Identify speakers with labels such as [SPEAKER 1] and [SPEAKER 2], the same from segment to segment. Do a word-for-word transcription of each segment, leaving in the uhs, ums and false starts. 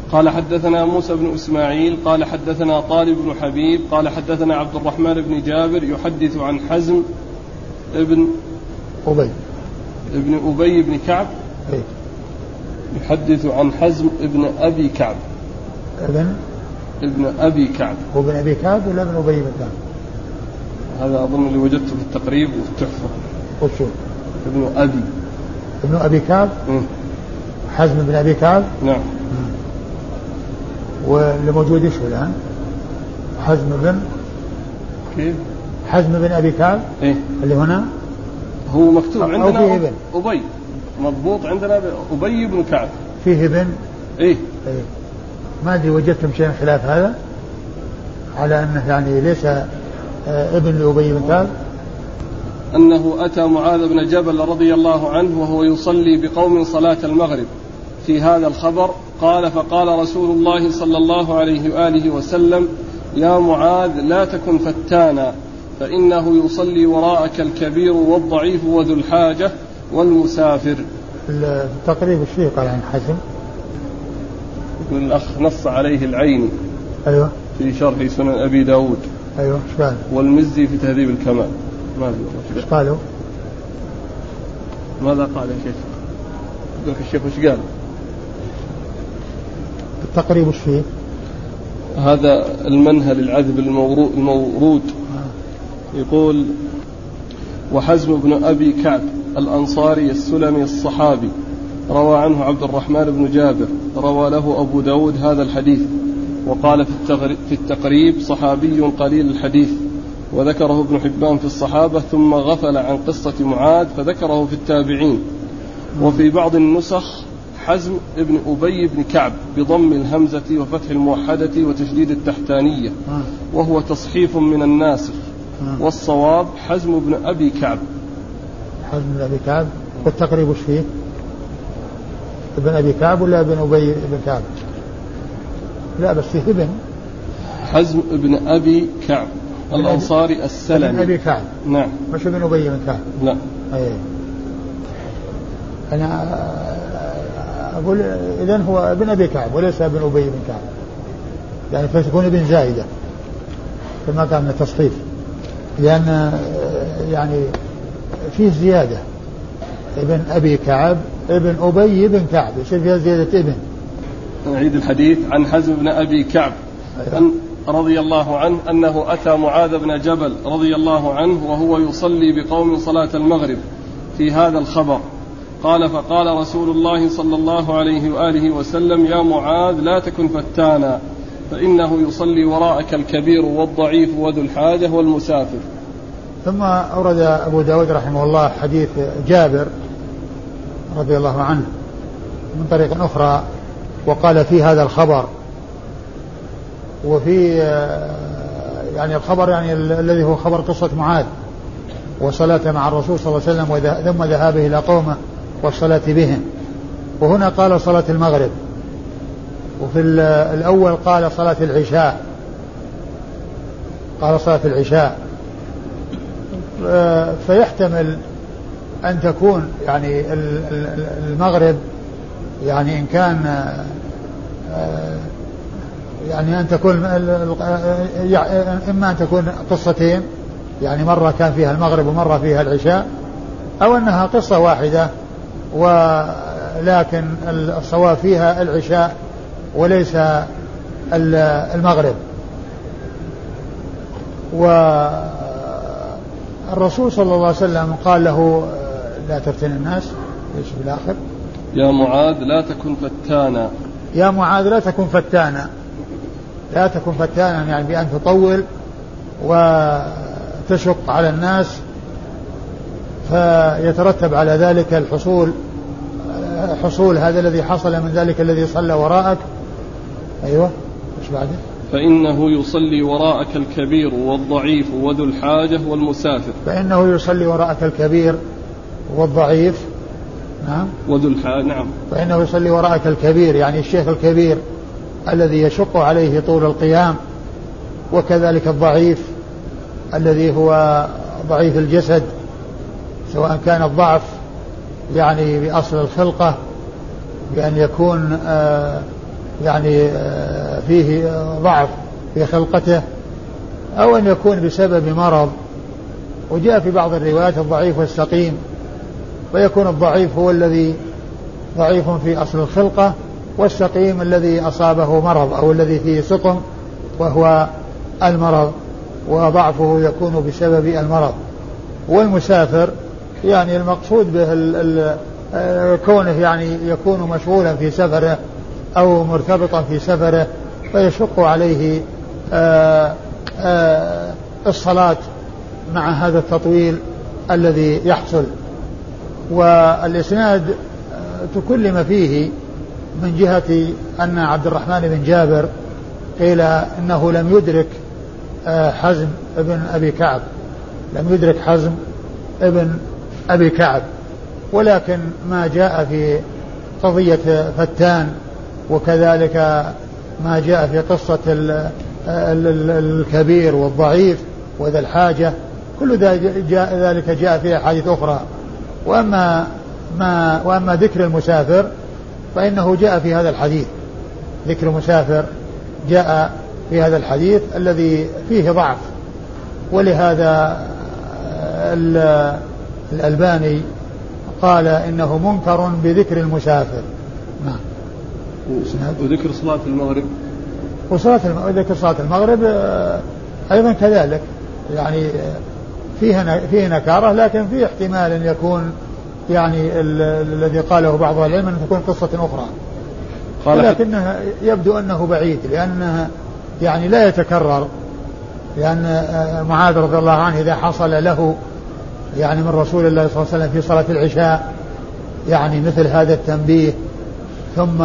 [SPEAKER 1] قال حدثنا موسى بن إسماعيل قال حدثنا طالب بن حبيب قال حدثنا عبد الرحمن بن جابر يحدث عن حزم ابن
[SPEAKER 2] أبي
[SPEAKER 1] ابن أبي بن كعب
[SPEAKER 2] إيه؟
[SPEAKER 1] يحدث عن حزم ابن أبي كعب
[SPEAKER 2] ابن
[SPEAKER 1] ابن أبي كعب.
[SPEAKER 2] هو ابن أبي كعب ولا ابن أبي بن كعب؟
[SPEAKER 1] هذا أظن اللي وجدته في التقريب والتحفة.
[SPEAKER 2] وشو
[SPEAKER 1] ابن أبي
[SPEAKER 2] ابن أبي كعب
[SPEAKER 1] م.
[SPEAKER 2] حزم بن أبي كعب.
[SPEAKER 1] نعم.
[SPEAKER 2] واللي موجود ايش الآن؟ حزم بن
[SPEAKER 1] كيف؟
[SPEAKER 2] حزم بن أبي كعب.
[SPEAKER 1] إيه؟
[SPEAKER 2] اللي هنا
[SPEAKER 1] هو مكتوب عندنا
[SPEAKER 2] ابن
[SPEAKER 1] أبي مضبوط عندنا أبي بن كعب
[SPEAKER 2] فيه ابن.
[SPEAKER 1] إيه؟
[SPEAKER 2] إيه؟ ما أدري وجدتم شيء خلاف هذا على أنه يعني ليس ابن لأبي بن كعب.
[SPEAKER 1] أنه أتى معاذ بن جبل رضي الله عنه وهو يصلي بقوم صلاة المغرب في هذا الخبر قال فقال رسول الله صلى الله عليه وآله وسلم يا معاذ لا تكن فتانا فإنه يصلي وراءك الكبير والضعيف وذو الحاجة والمسافر.
[SPEAKER 2] التقريب الشيء قال عن حزم
[SPEAKER 1] يقول الأخ نص عليه العيني.
[SPEAKER 2] أيوة.
[SPEAKER 1] في شرح سنن أبي داود.
[SPEAKER 2] أيوة. إيش قال؟
[SPEAKER 1] والمزي في تهذيب الكمال. ما
[SPEAKER 2] إيش قالوا؟
[SPEAKER 1] ماذا قال يا شيخ؟ يقول الشيخ وش قال؟
[SPEAKER 2] التقريب وش فيه؟
[SPEAKER 1] هذا المنهل العذب المورود يقول وحزم بن أبي كعب الأنصاري السلمي الصحابي روى عنه عبد الرحمن بن جابر روى له أبو داود هذا الحديث وقال في التقريب صحابي قليل الحديث وذكره ابن حبان في الصحابة ثم غفل عن قصة معاذ فذكره في التابعين. وفي بعض النسخ حزم ابن أبي بن كعب بضم الهمزة وفتح الموحدة وتشديد التحتانية وهو تصحيف من الناسخ والصواب حزم بن أبي كعب.
[SPEAKER 2] حزم بن أبي كعب. والتقريب وش فيه؟ ابن أبي كعب ولا ابن أبي بن كعب؟ لا بس فيه ابن
[SPEAKER 1] حزم ابن أبي كعب الأنصاري السلمي.
[SPEAKER 2] ابن أبي كعب.
[SPEAKER 1] نعم.
[SPEAKER 2] مش ابن أبي بن كعب.
[SPEAKER 1] لا.
[SPEAKER 2] أيه. أنا أقول إذن هو ابن أبي كعب وليس ابن أبي بن كعب يعني فتكون ابن زائدة كما كان من التصحيف لأن يعني فيه زيادة ابن أبي كعب ابن أبي بن كعب يصير فيها زيادة ابن.
[SPEAKER 1] نعيد الحديث عن حزم بن أبي كعب أن رضي الله عنه أنه أتى معاذ بن جبل رضي الله عنه وهو يصلي بقوم صلاة المغرب في هذا الخبر قال فقال رسول الله صلى الله عليه وآله وسلم يا معاذ لا تكن فتانا فإنه يصلي وراءك الكبير والضعيف وذو الحاجة والمسافر.
[SPEAKER 2] ثم أورد أبو داود رحمه الله حديث جابر رضي الله عنه من طريق أخرى وقال في هذا الخبر وفي يعني الخبر يعني الذي هو خبر قصة معاذ وصلاة مع الرسول صلى الله عليه وسلم ثم ذهابه إلى قومه والصلاة بهم. وهنا قال صلاة المغرب وفي الأول قال صلاة العشاء قال صلاة العشاء فيحتمل أن تكون يعني المغرب يعني إن كان يعني أن تكون إما أن تكون قصتين يعني مرة كان فيها المغرب ومرة فيها العشاء أو أنها قصة واحدة ولكن الصواب فيها العشاء وليس المغرب. والرسول صلى الله عليه وسلم قال له لا تفتن الناس ايش في الآخر
[SPEAKER 1] يا معاذ لا تكن فتانا
[SPEAKER 2] يا معاذ لا تكن فتانا لا تكن فتانا يعني بأن تطول وتشق على الناس فيترتب على ذلك الحصول حصول هذا الذي حصل من ذلك الذي صلى وراءك. أيوة ايش بعده
[SPEAKER 1] فإنه يصلي وراءك الكبير والضعيف وذو الحاجة والمسافر.
[SPEAKER 2] فإنه يصلي وراءك الكبير والضعيف نعم
[SPEAKER 1] وذو الحاجة نعم
[SPEAKER 2] فإنه يصلي وراءك الكبير يعني الشيخ الكبير الذي يشق عليه طول القيام وكذلك الضعيف الذي هو ضعيف الجسد سواء كان الضعف يعني بأصل الخلقة بأن يكون آآ يعني فيه ضعف في خلقته، أو أن يكون بسبب مرض. وجاء في بعض الروايات الضعيف والسقيم، ويكون الضعيف هو الذي ضعيف في أصل الخلقة، والسقيم الذي أصابه مرض أو الذي فيه سقم وهو المرض، وضعفه يكون بسبب المرض. والمسافر يعني المقصود به ال ال كونه يعني يكون مشغولا في سفره أو مرتبطا في سفره، فيشق عليه آآ آآ الصلاة مع هذا التطويل الذي يحصل. والإسناد تكلم فيه من جهة أن عبد الرحمن بن جابر قيل إنه لم يدرك حزم ابن أبي كعب، لم يدرك حزم ابن أبي كعب، ولكن ما جاء في قضية فتان، وكذلك ما جاء في قصة الكبير والضعيف وذا الحاجة، كل ذلك جاء في أحاديث أخرى. وأما, ما وأما ذكر المسافر فإنه جاء في هذا الحديث، ذكر المسافر جاء في هذا الحديث الذي فيه ضعف، ولهذا الألباني قال إنه منكر بذكر المسافر. نعم.
[SPEAKER 1] وذكر صلاة المغرب،
[SPEAKER 2] وصلاة ذكر صلاة المغرب أيضا كذلك، يعني فيها فيه نكارة، لكن فيه احتمال أن يكون يعني الذي قاله بعض العلم أن تكون قصة أخرى، ولكنها يبدو أنه بعيد، لأنها يعني لا يتكرر، لأن معاذ رضي الله عنه إذا حصل له يعني من رسول الله صلى الله عليه وسلم في صلاة العشاء يعني مثل هذا التنبيه، ثم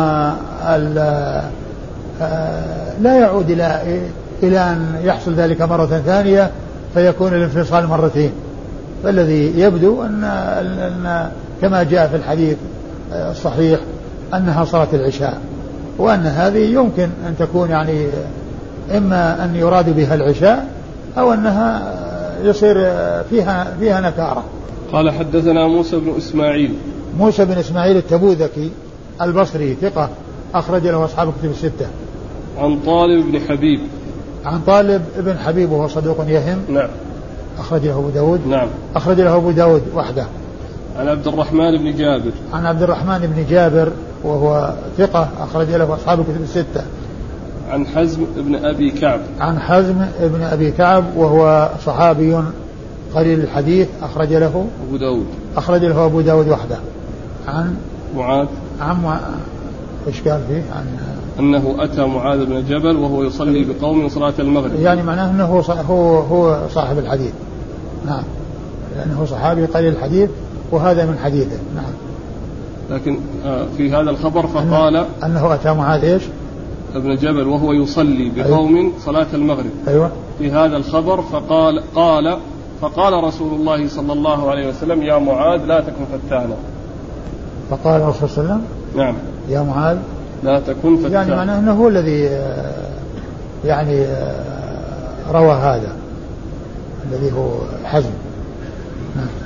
[SPEAKER 2] لا يعود إلى إلى أن يحصل ذلك مرة ثانية فيكون الانفصال مرتين. فالذي يبدو أن, أن كما جاء في الحديث الصحيح أنها صلاة العشاء، وأن هذه يمكن أن تكون يعني إما أن يراد بها العشاء أو أنها يصير فيها فيها نكارة.
[SPEAKER 1] قال حدثنا موسى بن إسماعيل،
[SPEAKER 2] موسى بن إسماعيل التبوذكي البصري ثقة أخرج له أصحاب الكتب الستة.
[SPEAKER 1] عن طالب بن حبيب،
[SPEAKER 2] عن طالب بن حبيب وهو صدوق يهم،
[SPEAKER 1] نعم،
[SPEAKER 2] أخرج له أبو داود،
[SPEAKER 1] نعم،
[SPEAKER 2] أخرج له أبو داود وحده.
[SPEAKER 1] عن عبد الرحمن بن جابر،
[SPEAKER 2] عن عبد الرحمن بن جابر وهو ثقة أخرج له أصحاب الكتب الستة.
[SPEAKER 1] عن حزم بن أبي كعب،
[SPEAKER 2] عن حزم بن أبي كعب وهو صحابي قليل الحديث أخرج له
[SPEAKER 1] أبو داود،
[SPEAKER 2] أخرج له أبو داود وحده. عن
[SPEAKER 1] معاذ،
[SPEAKER 2] عن مع... إيش قال فيه؟ عن
[SPEAKER 1] أنه أتى معاذ بن جبل وهو يصلي بقوم صلاة المغرب،
[SPEAKER 2] يعني معناه أنه هو هو صاحب الحديث، نعم، لأنه صحابي قليل الحديث وهذا من حديثه، نعم.
[SPEAKER 1] لكن في هذا الخبر فقال
[SPEAKER 2] أنه, أنه أتى معاذ إيش؟
[SPEAKER 1] ابن جبل وهو يصلي بقوم أيوة. صلاة المغرب،
[SPEAKER 2] أيوة.
[SPEAKER 1] في هذا الخبر فقال قال فقال رسول الله صلى الله عليه وسلم يا معاذ لا تكن فتانا.
[SPEAKER 2] فقال الرسول صلى الله عليه وسلم
[SPEAKER 1] نعم
[SPEAKER 2] يا معاذ
[SPEAKER 1] لا تكن فتانا،
[SPEAKER 2] يعني معناه أنه هو الذي يعني روى هذا الذي هو حزم. نعم.